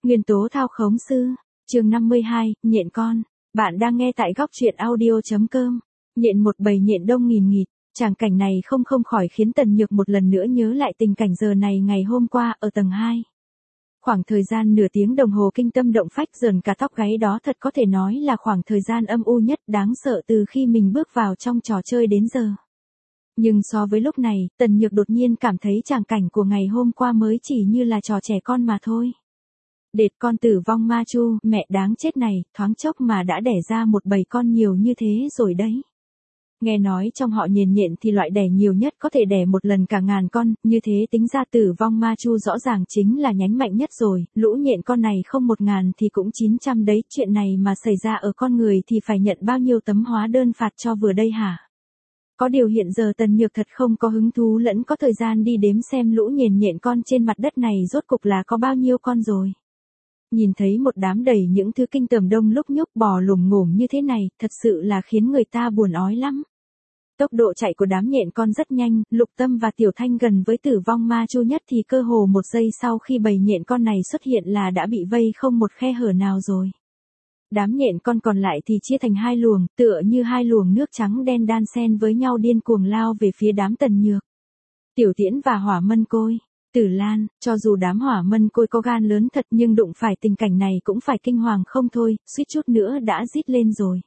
Nguyên tố thao khống sư, chương 52, nhện con. Bạn đang nghe tại góc truyện audio.com. Nhện một bầy nhện đông nghìn nghịt, tràng cảnh này không khỏi khiến Tần Nhược một lần nữa nhớ lại tình cảnh giờ này ngày hôm qua ở tầng 2. Khoảng thời gian nửa tiếng đồng hồ kinh tâm động phách rờn cả tóc gáy đó thật có thể nói là khoảng thời gian âm u nhất đáng sợ từ khi mình bước vào trong trò chơi đến giờ. Nhưng so với lúc này, Tần Nhược đột nhiên cảm thấy tràng cảnh của ngày hôm qua mới chỉ như là trò trẻ con mà thôi. Đệt con tử vong ma chu, mẹ đáng chết này, thoáng chốc mà đã đẻ ra một bầy con nhiều như thế rồi đấy. Nghe nói trong họ nhện thì loại đẻ nhiều nhất có thể đẻ một lần cả 1000 con, như thế tính ra tử vong ma chu rõ ràng chính là nhánh mạnh nhất rồi, lũ nhện con này không 1000 thì cũng 900 đấy, chuyện này mà xảy ra ở con người thì phải nhận bao nhiêu tấm hóa đơn phạt cho vừa đây hả? Có điều hiện giờ Tần Nhược thật không có hứng thú lẫn có thời gian đi đếm xem lũ nhện con trên mặt đất này rốt cục là có bao nhiêu con rồi. Nhìn thấy một đám đầy những thứ kinh tởm đông lúc nhúc bò lồm ngổm như thế này, thật sự là khiến người ta buồn ói lắm. Tốc độ chạy của đám nhện con rất nhanh, Lục Tâm và Tiểu Thanh gần với tử vong ma chu nhất thì cơ hồ một giây sau khi bầy nhện con này xuất hiện là đã bị vây không một khe hở nào rồi. Đám nhện con còn lại thì chia thành hai luồng, tựa như hai luồng nước trắng đen đan xen với nhau điên cuồng lao về phía đám Tần Nhược. Tiểu Tiễn và Hỏa Mân Côi, Tử Lan, cho dù đám Hỏa Mân Côi có gan lớn thật nhưng đụng phải tình cảnh này cũng phải kinh hoàng không thôi, suýt chút nữa đã rít lên rồi.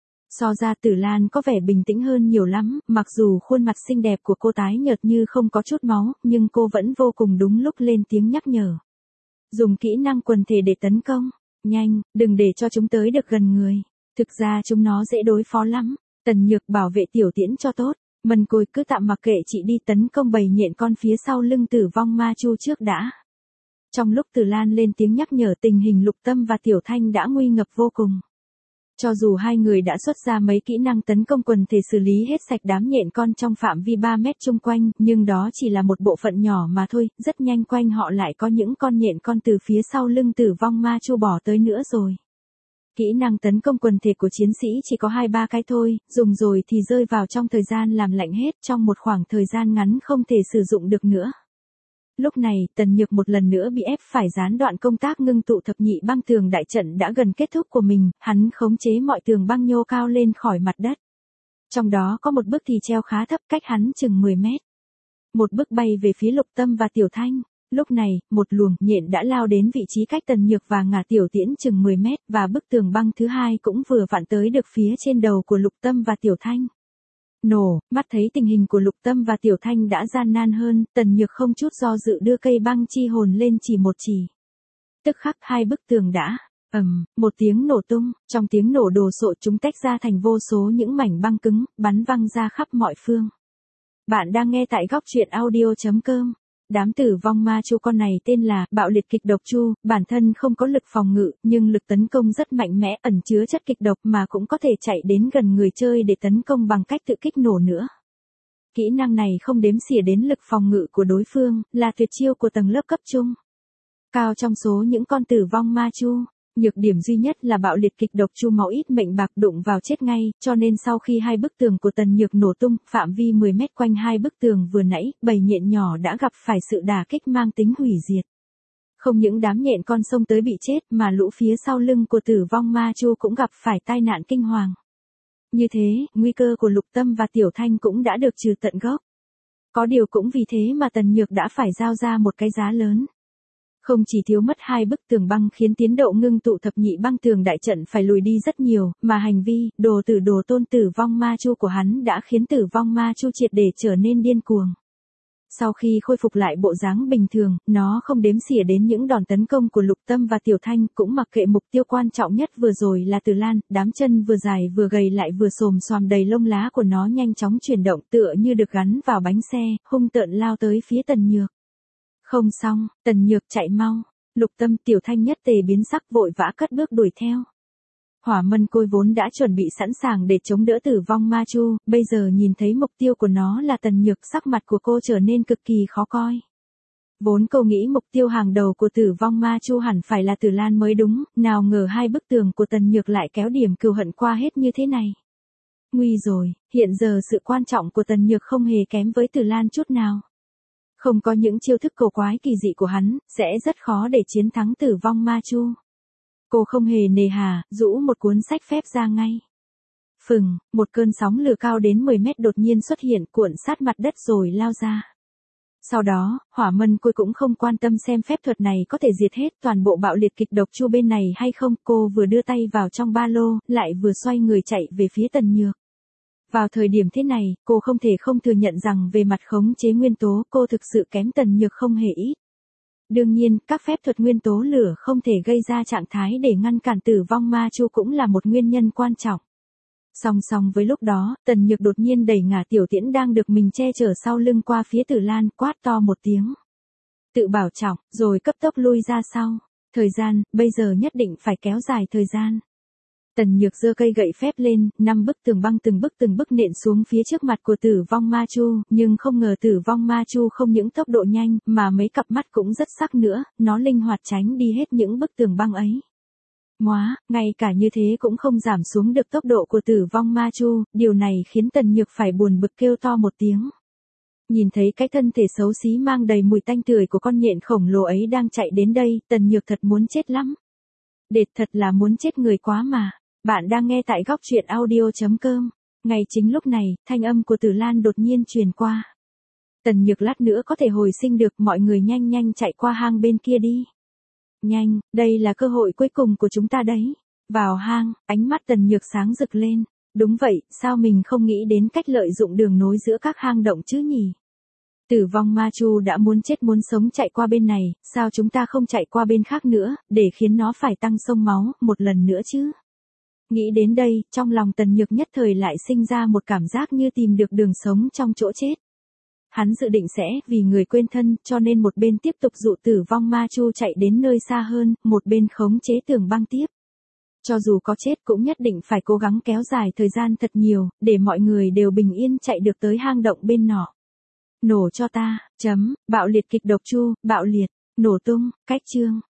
So ra Tử Lan có vẻ bình tĩnh hơn nhiều lắm, mặc dù khuôn mặt xinh đẹp của cô tái nhợt như không có chút máu, nhưng cô vẫn vô cùng đúng lúc lên tiếng nhắc nhở. Dùng kỹ năng quần thể để tấn công. Nhanh, đừng để cho chúng tới được gần người. Thực ra chúng nó dễ đối phó lắm. Tần Nhược bảo vệ Tiểu Tiễn cho tốt. Mân Côi cứ tạm mặc kệ chị đi tấn công bầy nhện con phía sau lưng tử vong ma chu trước đã. Trong lúc Tử Lan lên tiếng nhắc nhở tình hình Lục Tâm và Tiểu Thanh đã nguy ngập vô cùng. Cho dù hai người đã xuất ra mấy kỹ năng tấn công quần thể xử lý hết sạch đám nhện con trong phạm vi 3 mét chung quanh, nhưng đó chỉ là một bộ phận nhỏ mà thôi, rất nhanh quanh họ lại có những con nhện con từ phía sau lưng tử vong ma chu bỏ tới nữa rồi. Kỹ năng tấn công quần thể của chiến sĩ chỉ có 2-3 cái thôi, dùng rồi thì rơi vào trong thời gian làm lạnh hết trong một khoảng thời gian ngắn không thể sử dụng được nữa. Lúc này, Tần Nhược một lần nữa bị ép phải gián đoạn công tác ngưng tụ thập nhị băng tường đại trận đã gần kết thúc của mình, hắn khống chế mọi tường băng nhô cao lên khỏi mặt đất. Trong đó có một bức thì treo khá thấp cách hắn chừng 10 mét. Một bức bay về phía Lục Tâm và Tiểu Thanh. Lúc này, một luồng nhện đã lao đến vị trí cách Tần Nhược và ngả Tiểu Tiễn chừng 10 mét và bức tường băng thứ hai cũng vừa vặn tới được phía trên đầu của Lục Tâm và Tiểu Thanh. Nổ, mắt thấy tình hình của Lục Tâm và Tiểu Thanh đã gian nan hơn, Tần Nhược không chút do dự đưa cây băng chi hồn lên chỉ một chỉ. Tức khắc hai bức tường đã, một tiếng nổ tung, trong tiếng nổ đồ sộ chúng tách ra thành vô số những mảnh băng cứng, bắn văng ra khắp mọi phương. Bạn đang nghe tại góc truyện audio.com. Đám tử vong ma chu con này tên là bạo liệt kịch độc chu, bản thân không có lực phòng ngự, nhưng lực tấn công rất mạnh mẽ ẩn chứa chất kịch độc mà cũng có thể chạy đến gần người chơi để tấn công bằng cách tự kích nổ nữa. Kỹ năng này không đếm xỉa đến lực phòng ngự của đối phương, là tuyệt chiêu của tầng lớp cấp trung. Cao trong số những con tử vong ma chu. Nhược điểm duy nhất là bạo liệt kịch độc chu máu ít mệnh bạc đụng vào chết ngay, cho nên sau khi hai bức tường của Tần Nhược nổ tung, phạm vi 10 mét quanh hai bức tường vừa nãy, bầy nhện nhỏ đã gặp phải sự đả kích mang tính hủy diệt. Không những đám nhện con xông tới bị chết mà lũ phía sau lưng của tử vong ma chu cũng gặp phải tai nạn kinh hoàng. Như thế, nguy cơ của Lục Tâm và Tiểu Thanh cũng đã được trừ tận gốc. Có điều cũng vì thế mà Tần Nhược đã phải giao ra một cái giá lớn. Không chỉ thiếu mất hai bức tường băng khiến tiến độ ngưng tụ thập nhị băng tường đại trận phải lùi đi rất nhiều, mà hành vi, đồ tôn tử vong ma chu của hắn đã khiến tử vong ma chu triệt để trở nên điên cuồng. Sau khi khôi phục lại bộ dáng bình thường, nó không đếm xỉa đến những đòn tấn công của Lục Tâm và Tiểu Thanh, cũng mặc kệ mục tiêu quan trọng nhất vừa rồi là Tử Lan, đám chân vừa dài vừa gầy lại vừa xồm xoàm đầy lông lá của nó nhanh chóng chuyển động tựa như được gắn vào bánh xe, hung tợn lao tới phía Tần Nhược. Không xong, Tần Nhược chạy mau, Lục Tâm Tiểu Thanh nhất tề biến sắc vội vã cất bước đuổi theo. Hỏa Mân Côi vốn đã chuẩn bị sẵn sàng để chống đỡ tử vong ma chu, bây giờ nhìn thấy mục tiêu của nó là Tần Nhược sắc mặt của cô trở nên cực kỳ khó coi. Vốn cô nghĩ mục tiêu hàng đầu của tử vong ma chu hẳn phải là Tử Lan mới đúng, nào ngờ hai bức tường của Tần Nhược lại kéo điểm cừu hận qua hết như thế này. Nguy rồi, hiện giờ sự quan trọng của Tần Nhược không hề kém với Tử Lan chút nào. Không có những chiêu thức cổ quái kỳ dị của hắn, sẽ rất khó để chiến thắng Tử Vong Ma Chu. Cô không hề nề hà, rũ một cuốn sách phép ra ngay. Phừng, một cơn sóng lửa cao đến 10 mét đột nhiên xuất hiện cuộn sát mặt đất rồi lao ra. Sau đó, Hỏa Mân Côi cũng không quan tâm xem phép thuật này có thể diệt hết toàn bộ bạo liệt kịch độc chu bên này hay không, cô vừa đưa tay vào trong ba lô, lại vừa xoay người chạy về phía Tần Nhược. Vào thời điểm thế này, cô không thể không thừa nhận rằng về mặt khống chế nguyên tố, cô thực sự kém Tần Nhược không hề ít. Đương nhiên, các phép thuật nguyên tố lửa không thể gây ra trạng thái để ngăn cản Tử Vong Ma Chu cũng là một nguyên nhân quan trọng. Song song với lúc đó, Tần Nhược đột nhiên đẩy ngả Tiểu Tiễn đang được mình che chở sau lưng qua phía Tử Lan, quát to một tiếng. Tự bảo trọng, rồi cấp tốc lui ra sau. Thời gian, bây giờ nhất định phải kéo dài thời gian. Tần Nhược giơ cây gậy phép lên, 5 bức tường băng từng bức nện xuống phía trước mặt của Tử Vong Ma Chu, nhưng không ngờ Tử Vong Ma Chu không những tốc độ nhanh, mà mấy cặp mắt cũng rất sắc nữa, nó linh hoạt tránh đi hết những bức tường băng ấy. Móa, ngay cả như thế cũng không giảm xuống được tốc độ của Tử Vong Ma Chu, điều này khiến Tần Nhược phải buồn bực kêu to một tiếng. Nhìn thấy cái thân thể xấu xí mang đầy mùi tanh tưởi của con nhện khổng lồ ấy đang chạy đến đây, Tần Nhược thật muốn chết lắm. Đệt thật là muốn chết người quá mà. Bạn đang nghe tại góc truyện audio.com. Ngay chính lúc này, thanh âm của Tử Lan đột nhiên truyền qua. Tần Nhược lát nữa có thể hồi sinh được, mọi người nhanh nhanh chạy qua hang bên kia đi. Nhanh, đây là cơ hội cuối cùng của chúng ta đấy. Vào hang, ánh mắt Tần Nhược sáng rực lên. Đúng vậy, sao mình không nghĩ đến cách lợi dụng đường nối giữa các hang động chứ nhỉ? Tử Vong Ma Chu đã muốn chết muốn sống chạy qua bên này, sao chúng ta không chạy qua bên khác nữa, để khiến nó phải tăng sông máu, một lần nữa chứ? Nghĩ đến đây, trong lòng Tần Nhược nhất thời lại sinh ra một cảm giác như tìm được đường sống trong chỗ chết. Hắn dự định sẽ, vì người quên thân, cho nên một bên tiếp tục dụ Tử Vong Ma Chu chạy đến nơi xa hơn, một bên khống chế tường băng tiếp. Cho dù có chết cũng nhất định phải cố gắng kéo dài thời gian thật nhiều, để mọi người đều bình yên chạy được tới hang động bên nọ. Nổ cho ta, bạo liệt kịch độc chu, bạo liệt, nổ tung, cách chương.